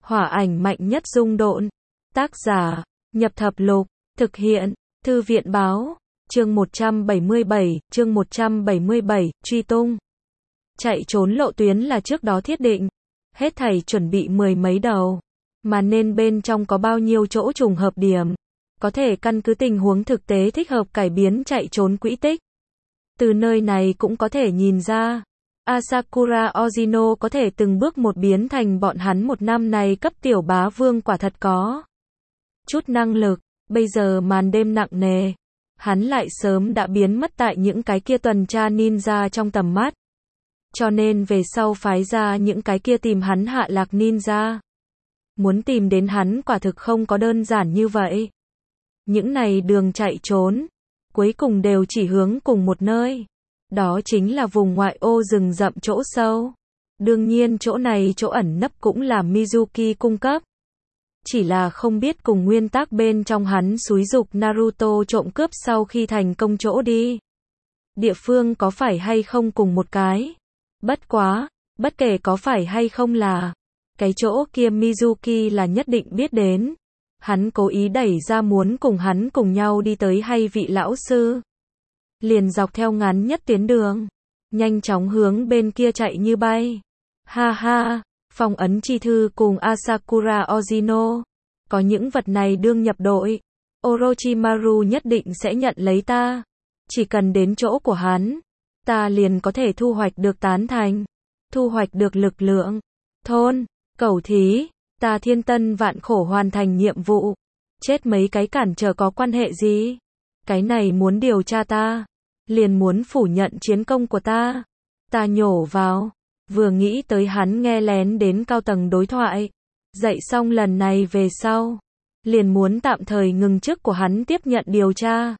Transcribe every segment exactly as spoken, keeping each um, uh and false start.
Hỏa ảnh mạnh nhất dung độn. Tác giả, Nhập Thập Lục, thực hiện, Thư viện báo, chương một trăm bảy mươi bảy, chương một trăm bảy mươi bảy, truy tung. Chạy trốn lộ tuyến là trước đó thiết định, hết thảy chuẩn bị mười mấy đầu, mà nên bên trong có bao nhiêu chỗ trùng hợp điểm, có thể căn cứ tình huống thực tế thích hợp cải biến chạy trốn quỹ tích. Từ nơi này cũng có thể nhìn ra, Asakura Ozino có thể từng bước một biến thành bọn hắn một năm này cấp tiểu bá vương quả thật có chút năng lực. Bây giờ màn đêm nặng nề, hắn lại sớm đã biến mất tại những cái kia tuần tra ninja trong tầm mắt. Cho nên về sau phái ra những cái kia tìm hắn hạ lạc ninja. Muốn tìm đến hắn quả thực không có đơn giản như vậy. Những này đường chạy trốn, cuối cùng đều chỉ hướng cùng một nơi. Đó chính là vùng ngoại ô rừng rậm chỗ sâu. Đương nhiên chỗ này chỗ ẩn nấp cũng là Mizuki cung cấp. Chỉ là không biết cùng nguyên tắc bên trong hắn xúi giục Naruto trộm cướp sau khi thành công chỗ đi. Địa phương có phải hay không cùng một cái. Bất quá, bất kể có phải hay không là, cái chỗ kia Mizuki là nhất định biết đến. Hắn cố ý đẩy ra muốn cùng hắn cùng nhau đi tới hay vị lão sư. Liền dọc theo ngắn nhất tuyến đường, nhanh chóng hướng bên kia chạy như bay. Ha ha, phong ấn chi thư cùng Asakura Ozino. Có những vật này đương nhập đội, Orochimaru nhất định sẽ nhận lấy ta. Chỉ cần đến chỗ của hắn, ta liền có thể thu hoạch được tán thành, thu hoạch được lực lượng. Thôn, cẩu thí, ta thiên tân vạn khổ hoàn thành nhiệm vụ. Chết mấy cái cản trở có quan hệ gì? Cái này muốn điều tra ta, liền muốn phủ nhận chiến công của ta. Ta nhổ vào, vừa nghĩ tới hắn nghe lén đến cao tầng đối thoại. Dậy xong lần này về sau, liền muốn tạm thời ngừng chức của hắn tiếp nhận điều tra.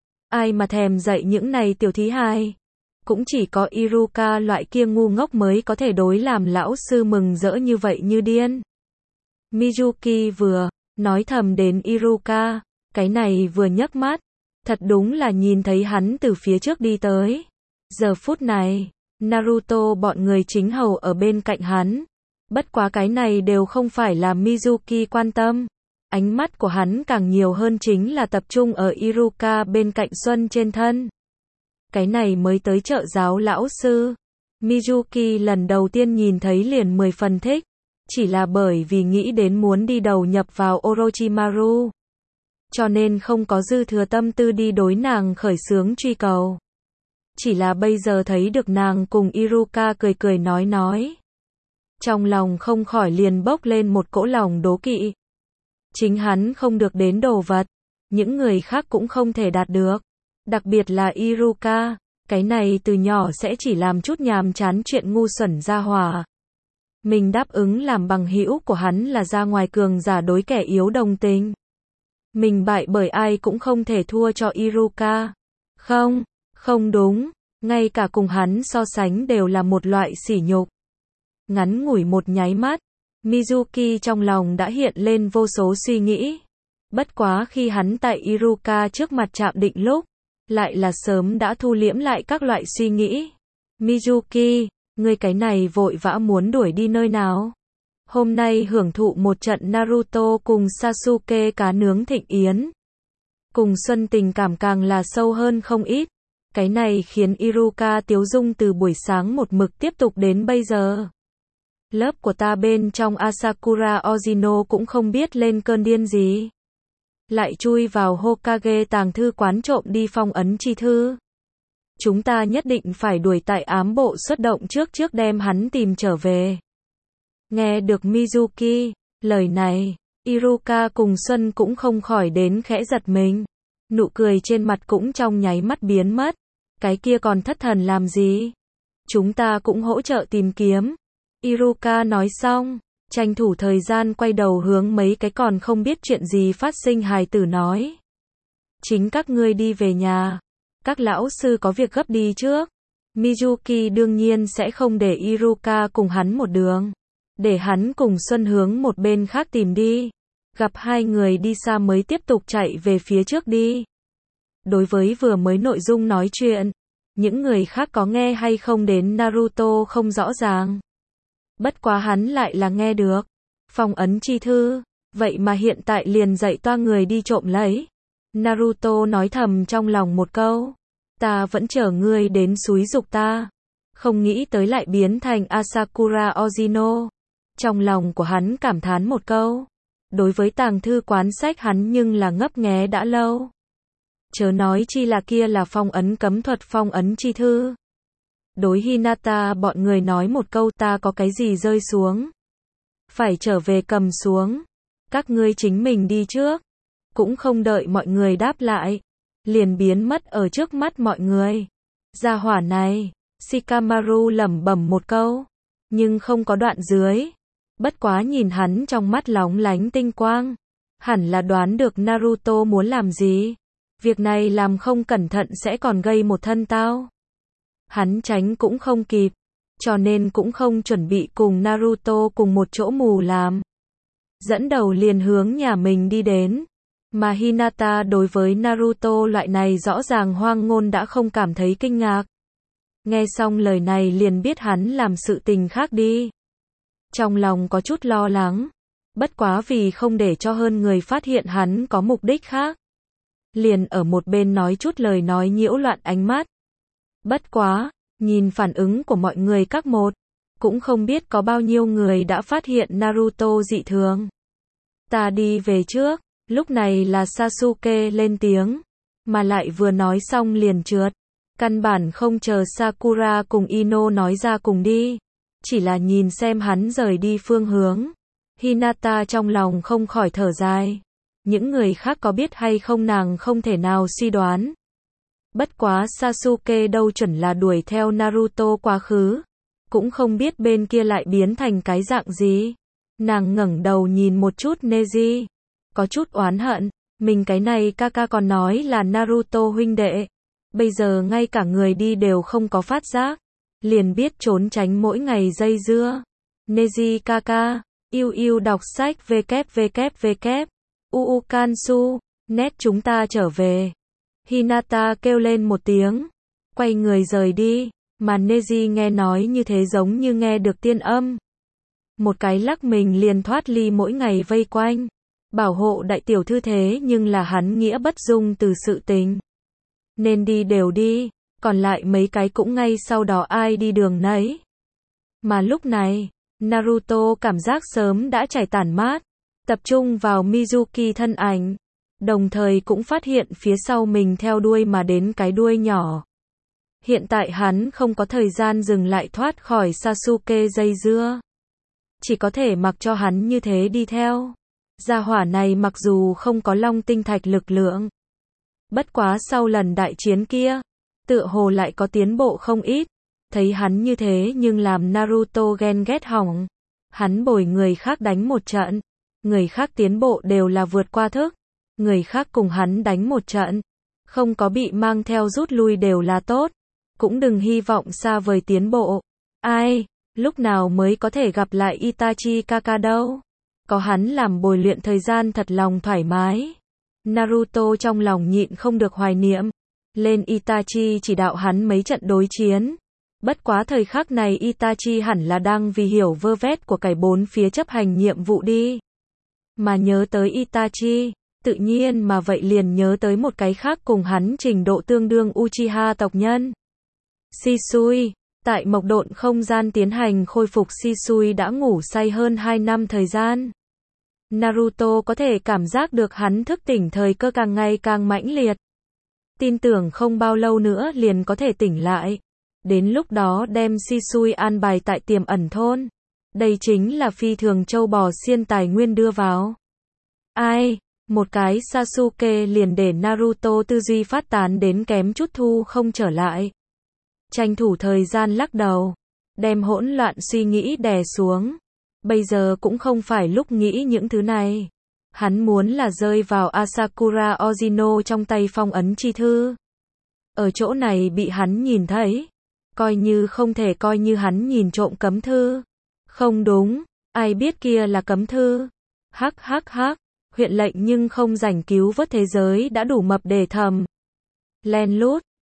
Ai mà thèm dạy những này tiểu thí hài. Cũng chỉ có Iruka loại kia ngu ngốc mới có thể đối làm lão sư mừng rỡ như vậy như điên. Mizuki vừa nói thầm đến Iruka, cái này vừa nhấc mắt, thật đúng là nhìn thấy hắn từ phía trước đi tới. Giờ phút này, Naruto bọn người chính hầu ở bên cạnh hắn. Bất quá cái này đều không phải là Mizuki quan tâm. Ánh mắt của hắn càng nhiều hơn chính là tập trung ở Iruka bên cạnh Xuân trên thân. Cái này mới tới trợ giáo lão sư. Mizuki lần đầu tiên nhìn thấy liền mười phần thích. Chỉ là bởi vì nghĩ đến muốn đi đầu nhập vào Orochimaru. Cho nên không có dư thừa tâm tư đi đối nàng khởi xướng truy cầu. Chỉ là bây giờ thấy được nàng cùng Iruka cười cười nói nói. Trong lòng không khỏi liền bốc lên một cỗ lòng đố kỵ. Chính hắn không được đến đồ vật, những người khác cũng không thể đạt được. Đặc biệt là Iruka, cái này từ nhỏ sẽ chỉ làm chút nhàm chán chuyện ngu xuẩn ra hỏa. Mình đáp ứng làm bằng hữu của hắn là ra ngoài cường giả đối kẻ yếu đồng tình. Mình bại bởi ai cũng không thể thua cho Iruka. Không, không đúng, ngay cả cùng hắn so sánh đều là một loại sỉ nhục. Ngắn ngủi một nháy mắt, Mizuki trong lòng đã hiện lên vô số suy nghĩ. Bất quá khi hắn tại Iruka trước mặt chạm định lúc, lại là sớm đã thu liễm lại các loại suy nghĩ. Mizuki, ngươi cái này vội vã muốn đuổi đi nơi nào? Hôm nay hưởng thụ một trận Naruto cùng Sasuke cá nướng thịnh yến. Cùng Xuân tình cảm càng là sâu hơn không ít. Cái này khiến Iruka tiếu dung từ buổi sáng một mực tiếp tục đến bây giờ. Lớp của ta bên trong Asakura Ozino cũng không biết lên cơn điên gì. Lại chui vào Hokage tàng thư quán trộm đi phong ấn chi thư. Chúng ta nhất định phải đuổi tại ám bộ xuất động trước trước đem hắn tìm trở về. Nghe được Mizuki, lời này, Iruka cùng Xuân cũng không khỏi đến khẽ giật mình. Nụ cười trên mặt cũng trong nháy mắt biến mất. Cái kia còn thất thần làm gì? Chúng ta cũng hỗ trợ tìm kiếm. Iruka nói xong, tranh thủ thời gian quay đầu hướng mấy cái còn không biết chuyện gì phát sinh hài tử nói. Chính các ngươi đi về nhà. Các lão sư có việc gấp đi trước. Mizuki đương nhiên sẽ không để Iruka cùng hắn một đường. Để hắn cùng Xuân hướng một bên khác tìm đi. Gặp hai người đi xa mới tiếp tục chạy về phía trước đi. Đối với vừa mới nội dung nói chuyện, những người khác có nghe hay không đến Naruto không rõ ràng. Bất quá hắn lại là nghe được. Phong ấn chi thư, vậy mà hiện tại liền dạy toa người đi trộm lấy. Naruto nói thầm trong lòng một câu, ta vẫn chờ ngươi đến xúi giục ta, không nghĩ tới lại biến thành Asakura Ozino. Trong lòng của hắn cảm thán một câu, đối với tàng thư quán sách hắn nhưng là ngấp nghé đã lâu. Chớ nói chi là kia là phong ấn cấm thuật phong ấn chi thư. Đối Hinata bọn người nói một câu ta có cái gì rơi xuống, phải trở về cầm xuống, các ngươi chính mình đi trước. Cũng không đợi mọi người đáp lại, liền biến mất ở trước mắt mọi người. Gia hỏa này, Shikamaru lẩm bẩm một câu, nhưng không có đoạn dưới. Bất quá nhìn hắn trong mắt lóng lánh tinh quang, hẳn là đoán được Naruto muốn làm gì. Việc này làm không cẩn thận sẽ còn gây một thân tao. Hắn tránh cũng không kịp, cho nên cũng không chuẩn bị cùng Naruto cùng một chỗ mù làm. Dẫn đầu liền hướng nhà mình đi đến. Mà Hinata đối với Naruto loại này rõ ràng hoang ngôn đã không cảm thấy kinh ngạc. Nghe xong lời này liền biết hắn làm sự tình khác đi. Trong lòng có chút lo lắng, bất quá vì không để cho hơn người phát hiện hắn có mục đích khác, liền ở một bên nói chút lời nói nhiễu loạn ánh mắt. Bất quá, nhìn phản ứng của mọi người các một, cũng không biết có bao nhiêu người đã phát hiện Naruto dị thường. Ta đi về trước. Lúc này là Sasuke lên tiếng, mà lại vừa nói xong liền trượt. Căn bản không chờ Sakura cùng Ino nói ra cùng đi, chỉ là nhìn xem hắn rời đi phương hướng. Hinata trong lòng không khỏi thở dài. Những người khác có biết hay không nàng không thể nào suy đoán. Bất quá Sasuke đâu chuẩn là đuổi theo Naruto quá khứ, cũng không biết bên kia lại biến thành cái dạng gì. Nàng ngẩng đầu nhìn một chút Neji, có chút oán hận, mình cái này ca ca còn nói là Naruto huynh đệ, bây giờ ngay cả người đi đều không có phát giác, liền biết trốn tránh mỗi ngày dây dưa. Neji ca ca, yêu yêu đọc sách www, uu kansu, net chúng ta trở về. Hinata kêu lên một tiếng, quay người rời đi, mà Neji nghe nói như thế giống như nghe được tiên âm. Một cái lắc mình liền thoát ly mỗi ngày vây quanh. Bảo hộ đại tiểu thư thế nhưng là hắn nghĩa bất dung từ sự tình. Nên đi đều đi, còn lại mấy cái cũng ngay sau đó ai đi đường nấy. Mà lúc này, Naruto cảm giác sớm đã trải tản mát, tập trung vào Mizuki thân ảnh, đồng thời cũng phát hiện phía sau mình theo đuôi mà đến cái đuôi nhỏ. Hiện tại hắn không có thời gian dừng lại thoát khỏi Sasuke dây dưa, chỉ có thể mặc cho hắn như thế đi theo. Gia hỏa này mặc dù không có long tinh thạch lực lượng, bất quá sau lần đại chiến kia, tựa hồ lại có tiến bộ không ít. Thấy hắn như thế nhưng làm Naruto ghen ghét hỏng. Hắn bồi người khác đánh một trận, người khác tiến bộ đều là vượt qua thức, người khác cùng hắn đánh một trận, không có bị mang theo rút lui đều là tốt, cũng đừng hy vọng xa vời tiến bộ. Ai, lúc nào mới có thể gặp lại Itachi Kaka đâu? Có hắn làm bồi luyện thời gian thật lòng thoải mái. Naruto trong lòng nhịn không được hoài niệm, lên Itachi chỉ đạo hắn mấy trận đối chiến. Bất quá thời khắc này Itachi hẳn là đang vì hiểu vơ vét của cải bốn phía chấp hành nhiệm vụ đi. Mà nhớ tới Itachi, tự nhiên mà vậy liền nhớ tới một cái khác cùng hắn trình độ tương đương Uchiha tộc nhân. Shisui, tại mộc độn không gian tiến hành khôi phục Shisui đã ngủ say hơn hai năm thời gian. Naruto có thể cảm giác được hắn thức tỉnh thời cơ càng ngày càng mãnh liệt. Tin tưởng không bao lâu nữa liền có thể tỉnh lại. Đến lúc đó đem Shisui an bài tại tiềm ẩn thôn. Đây chính là phi thường châu bò xiên tài nguyên đưa vào. Ai, một cái Sasuke liền để Naruto tư duy phát tán đến kém chút thu không trở lại. Tranh thủ thời gian lắc đầu, đem hỗn loạn suy nghĩ đè xuống. Bây giờ cũng không phải lúc nghĩ những thứ này. Hắn muốn là rơi vào Asakura Ozino trong tay phong ấn chi thư. Ở chỗ này bị hắn nhìn thấy, coi như không thể coi như hắn nhìn trộm cấm thư. Không đúng, ai biết kia là cấm thư. Hắc hắc hắc, huyện lệnh nhưng không rảnh cứu vớt thế giới đã đủ mập để thầm. Len lút,